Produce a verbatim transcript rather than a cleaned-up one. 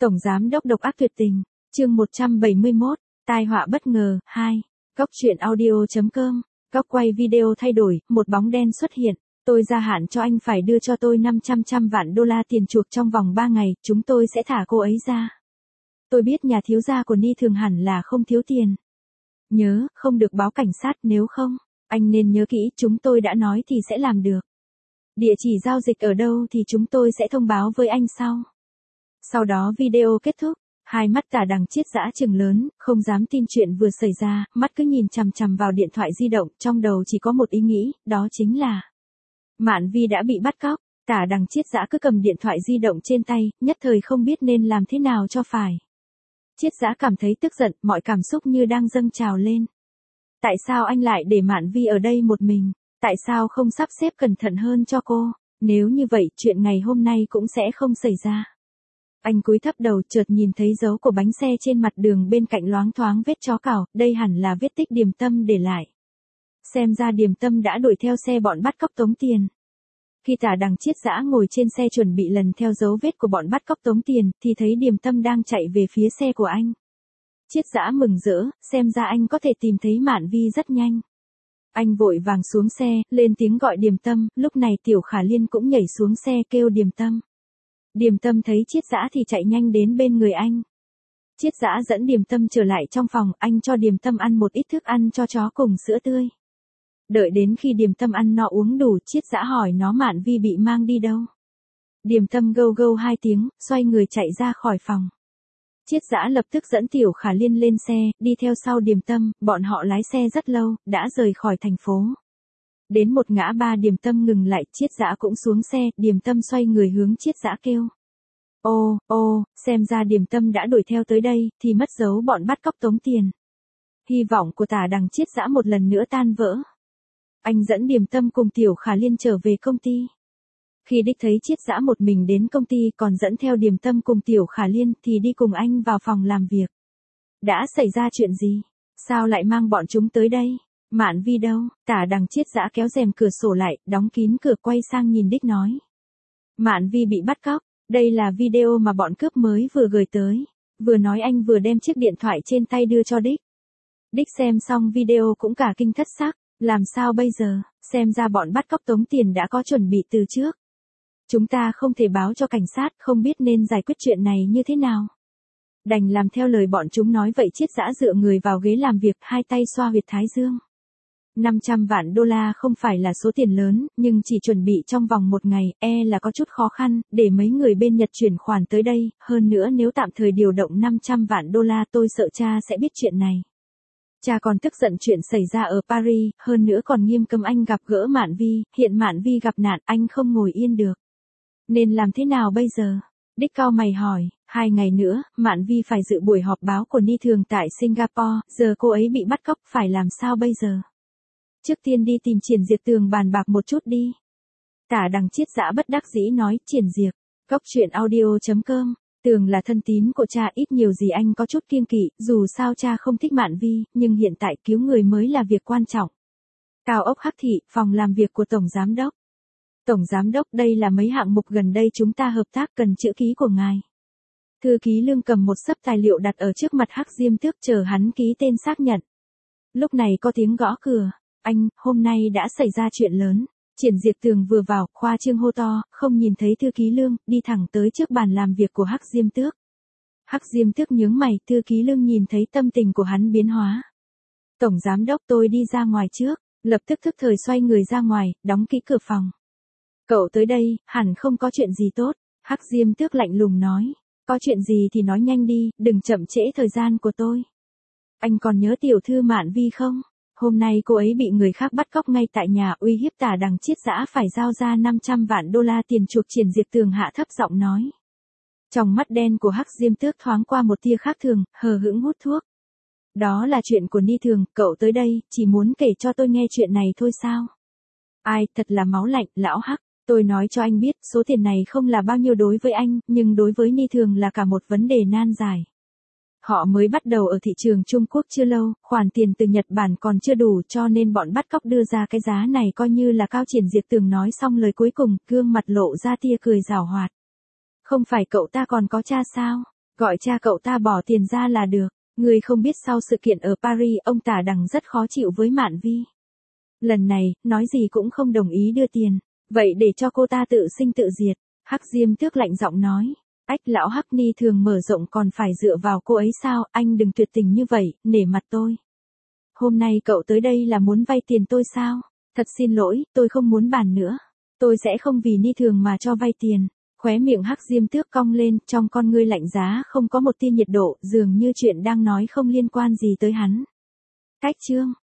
Tổng giám đốc độc ác tuyệt tình, chương một trăm bảy mươi mốt, tai họa bất ngờ, hai. Góc truyện audio.com, góc quay video thay đổi, một bóng đen xuất hiện. Tôi gia hạn cho anh phải đưa cho tôi năm trăm trăm vạn đô la tiền chuộc trong vòng ba ngày, chúng tôi sẽ thả cô ấy ra. Tôi biết nhà thiếu gia của Ni Thường hẳn là không thiếu tiền. Nhớ, không được báo cảnh sát, nếu không, anh nên nhớ kỹ, chúng tôi đã nói thì sẽ làm được. Địa chỉ giao dịch ở đâu thì chúng tôi sẽ thông báo với anh sau. Sau đó video kết thúc, hai mắt Tả Đằng Chiết dã trừng lớn, không dám tin chuyện vừa xảy ra, mắt cứ nhìn chằm chằm vào điện thoại di động, trong đầu chỉ có một ý nghĩ, đó chính là Mạn Vi đã bị bắt cóc. Tả Đằng Chiết dã cứ cầm điện thoại di động trên tay, nhất thời không biết nên làm thế nào cho phải. Chiết dã cảm thấy tức giận, mọi cảm xúc như đang dâng trào lên. Tại sao anh lại để Mạn Vi ở đây một mình? Tại sao không sắp xếp cẩn thận hơn cho cô? Nếu như vậy, chuyện ngày hôm nay cũng sẽ không xảy ra. Anh cúi thấp đầu, chợt nhìn thấy dấu của bánh xe trên mặt đường bên cạnh loáng thoáng vết chó cào, đây hẳn là vết tích Điềm Tâm để lại. Xem ra Điềm Tâm đã đuổi theo xe bọn bắt cóc tống tiền. Khi Tả Đằng Chiết dã ngồi trên xe chuẩn bị lần theo dấu vết của bọn bắt cóc tống tiền, thì thấy Điềm Tâm đang chạy về phía xe của anh. Chiết dã mừng rỡ, xem ra anh có thể tìm thấy Mạn Vi rất nhanh. Anh vội vàng xuống xe, lên tiếng gọi Điềm Tâm, lúc này Tiểu Khả Liên cũng nhảy xuống xe kêu Điềm Tâm. Điềm Tâm thấy Chiết dã thì chạy nhanh đến bên người anh. Chiết dã dẫn Điềm Tâm trở lại trong phòng, anh cho Điềm Tâm ăn một ít thức ăn cho chó cùng sữa tươi. Đợi đến khi Điềm Tâm ăn no uống đủ, Chiết dã hỏi nó Mạn Vi bị mang đi đâu. Điềm Tâm gâu gâu hai tiếng, xoay người chạy ra khỏi phòng. Chiết dã lập tức dẫn Tiểu Khả Liên lên xe, đi theo sau Điềm Tâm, bọn họ lái xe rất lâu, đã rời khỏi thành phố. Đến một ngã ba Điềm Tâm ngừng lại, Chiết dã cũng xuống xe, Điềm Tâm xoay người hướng Chiết dã kêu. Ô, ô, xem ra Điềm Tâm đã đuổi theo tới đây, thì mất dấu bọn bắt cóc tống tiền. Hy vọng của Tả Đằng Chiết dã một lần nữa tan vỡ. Anh dẫn Điềm Tâm cùng Tiểu Khả Liên trở về công ty. Khi đích thấy Chiết dã một mình đến công ty còn dẫn theo Điềm Tâm cùng Tiểu Khả Liên thì đi cùng anh vào phòng làm việc. Đã xảy ra chuyện gì? Sao lại mang bọn chúng tới đây? Mạn Vi đâu? Tả Đằng Chiết dã kéo rèm cửa sổ lại, đóng kín cửa quay sang nhìn đích nói. Mạn Vi bị bắt cóc, đây là video mà bọn cướp mới vừa gửi tới. Vừa nói anh vừa đem chiếc điện thoại trên tay đưa cho đích. Đích xem xong video cũng cả kinh thất sắc, làm sao bây giờ, xem ra bọn bắt cóc tống tiền đã có chuẩn bị từ trước. Chúng ta không thể báo cho cảnh sát, không biết nên giải quyết chuyện này như thế nào. Đành làm theo lời bọn chúng nói vậy. Chiết dã dựa người vào ghế làm việc, hai tay xoa huyệt thái dương. năm trăm vạn đô la không phải là số tiền lớn, nhưng chỉ chuẩn bị trong vòng một ngày, e là có chút khó khăn, để mấy người bên Nhật chuyển khoản tới đây, hơn nữa nếu tạm thời điều động năm trăm vạn đô la tôi sợ cha sẽ biết chuyện này. Cha còn tức giận chuyện xảy ra ở Paris, hơn nữa còn nghiêm cấm anh gặp gỡ Mạn Vi, hiện Mạn Vi gặp nạn, anh không ngồi yên được. Nên làm thế nào bây giờ? Đích cau mày hỏi, hai ngày nữa, Mạn Vi phải dự buổi họp báo của Ni Thường tại Singapore, giờ cô ấy bị bắt cóc, phải làm sao bây giờ? Trước tiên đi tìm Triển Diệp Tường bàn bạc một chút đi. Tả Đằng Chiết dã bất đắc dĩ nói. Triển Diệp, góc truyện audio.com, Tường là thân tín của cha, ít nhiều gì anh có chút kiêng kỵ, dù sao cha không thích Mạn Vi, nhưng hiện tại cứu người mới là việc quan trọng. Cao ốc Hắc Thị, phòng làm việc của Tổng Giám Đốc. Tổng Giám Đốc, đây là mấy hạng mục gần đây chúng ta hợp tác, cần chữ ký của ngài. Thư ký Lương cầm một xấp tài liệu đặt ở trước mặt Hắc Diêm Tước chờ hắn ký tên xác nhận. Lúc này có tiếng gõ cửa. Anh, hôm nay đã xảy ra chuyện lớn. Triển Diệp Tường vừa vào, khoa trương hô to, không nhìn thấy thư ký Lương, đi thẳng tới trước bàn làm việc của Hắc Diêm Tước. Hắc Diêm Tước nhướng mày, thư ký Lương nhìn thấy tâm tình của hắn biến hóa. Tổng Giám Đốc, tôi đi ra ngoài trước, lập tức thức thời xoay người ra ngoài, đóng kỹ cửa phòng. Cậu tới đây, hẳn không có chuyện gì tốt. Hắc Diêm Tước lạnh lùng nói. Có chuyện gì thì nói nhanh đi, đừng chậm trễ thời gian của tôi. Anh còn nhớ tiểu thư Mạn Vi không? Hôm nay cô ấy bị người khác bắt cóc ngay tại nhà, uy hiếp Tả Đằng Chiết dã phải giao ra năm trăm vạn đô la tiền chuộc. Triển Diệp Tường hạ thấp giọng nói. Trong mắt đen của Hắc Diêm Tước thoáng qua một tia khác thường, hờ hững hút thuốc. Đó là chuyện của Ni Thường, cậu tới đây, chỉ muốn kể cho tôi nghe chuyện này thôi sao? Ai, thật là máu lạnh, lão Hắc. Tôi nói cho anh biết, số tiền này không là bao nhiêu đối với anh, nhưng đối với Ni Thường là cả một vấn đề nan giải. Họ mới bắt đầu ở thị trường Trung Quốc chưa lâu, khoản tiền từ Nhật Bản còn chưa đủ cho nên bọn bắt cóc đưa ra cái giá này coi như là cao. Triển Diệp Tường nói xong lời cuối cùng, gương mặt lộ ra tia cười giảo hoạt. Không phải cậu ta còn có cha sao? Gọi cha cậu ta bỏ tiền ra là được. Ngươi không biết sau sự kiện ở Paris ông Tả Đằng rất khó chịu với Mạn Vi. Lần này, nói gì cũng không đồng ý đưa tiền. Vậy để cho cô ta tự sinh tự diệt. Hắc Diêm Tước lạnh giọng nói. Ách lão Hắc Ni thường mở rộng còn phải dựa vào cô ấy sao, anh đừng tuyệt tình như vậy, nể mặt tôi. Hôm nay cậu tới đây là muốn vay tiền tôi sao? Thật xin lỗi, tôi không muốn bàn nữa. Tôi sẽ không vì Ni thường mà cho vay tiền. Khóe miệng Hắc Diêm Tước cong lên, trong con ngươi lạnh giá không có một tia nhiệt độ, dường như chuyện đang nói không liên quan gì tới hắn. Cách chương